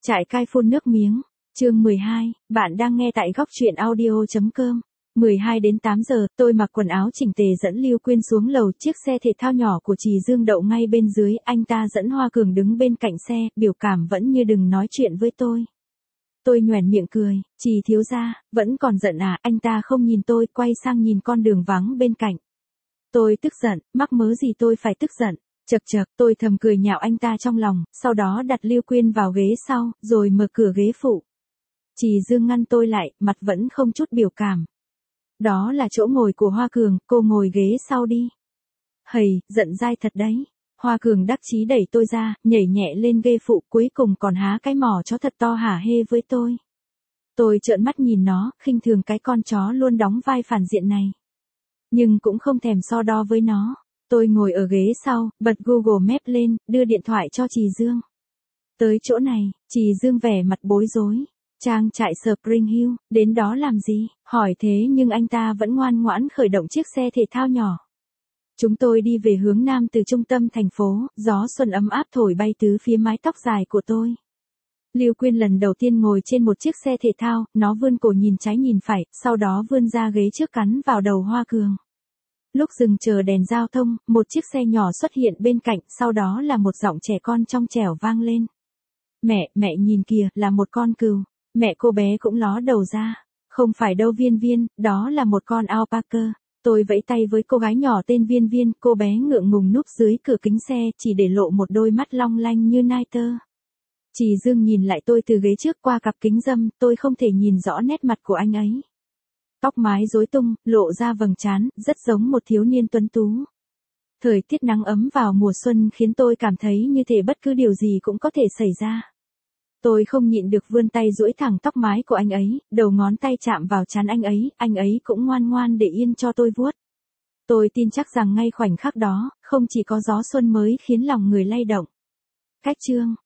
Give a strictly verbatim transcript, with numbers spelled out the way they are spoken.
Trại cai phun nước miếng, chương mười hai, bạn đang nghe tại góc truyện audio chấm com. mười hai đến tám giờ, tôi mặc quần áo chỉnh tề dẫn Lưu Quyên xuống lầu, chiếc xe thể thao nhỏ của Trì Dương đậu ngay bên dưới, anh ta dẫn Hoa Cường đứng bên cạnh xe, biểu cảm vẫn như đừng nói chuyện với tôi. Tôi nhoẻn miệng cười, Trì thiếu gia, vẫn còn giận à, anh ta không nhìn tôi, quay sang nhìn con đường vắng bên cạnh. Tôi tức giận, mắc mớ gì tôi phải tức giận. Chậc chậc, tôi thầm cười nhạo anh ta trong lòng, sau đó đặt Lưu Quyên vào ghế sau, rồi mở cửa ghế phụ. Trì Dương ngăn tôi lại, mặt vẫn không chút biểu cảm. Đó là chỗ ngồi của Hoa Cường, cô ngồi ghế sau đi. Hầy, giận dai thật đấy. Hoa Cường đắc chí đẩy tôi ra, nhảy nhẹ lên ghế phụ, cuối cùng còn há cái mỏ chó thật to hả hê với tôi. Tôi trợn mắt nhìn nó, khinh thường cái con chó luôn đóng vai phản diện này. Nhưng cũng không thèm so đo với nó. Tôi ngồi ở ghế sau, bật Google Maps lên, đưa điện thoại cho Trì Dương. Tới chỗ này, Trì Dương vẻ mặt bối rối. Trang trại Spring Hill, đến đó làm gì? Hỏi thế nhưng anh ta vẫn ngoan ngoãn khởi động chiếc xe thể thao nhỏ. Chúng tôi đi về hướng nam từ trung tâm thành phố, gió xuân ấm áp thổi bay tứ phía mái tóc dài của tôi. Lưu Quyên lần đầu tiên ngồi trên một chiếc xe thể thao, nó vươn cổ nhìn trái nhìn phải, sau đó vươn ra ghế trước cắn vào đầu Hoa Cường. Lúc dừng chờ đèn giao thông, một chiếc xe nhỏ xuất hiện bên cạnh, sau đó là một giọng trẻ con trong trẻo vang lên. Mẹ, mẹ nhìn kìa, là một con cừu. Mẹ cô bé cũng ló đầu ra. Không phải đâu Viên Viên, đó là một con alpaca. Tôi vẫy tay với cô gái nhỏ tên Viên Viên, cô bé ngượng ngùng núp dưới cửa kính xe, chỉ để lộ một đôi mắt long lanh như nai tơ. Trì Dương nhìn lại tôi từ ghế trước qua cặp kính râm, tôi không thể nhìn rõ nét mặt của anh ấy. Tóc mái rối tung, lộ ra vầng trán, rất giống một thiếu niên tuấn tú. Thời tiết nắng ấm vào mùa xuân khiến tôi cảm thấy như thể bất cứ điều gì cũng có thể xảy ra. Tôi không nhịn được vươn tay duỗi thẳng tóc mái của anh ấy, đầu ngón tay chạm vào trán anh ấy, anh ấy cũng ngoan ngoan để yên cho tôi vuốt. Tôi tin chắc rằng ngay khoảnh khắc đó, không chỉ có gió xuân mới khiến lòng người lay động. Cách chương,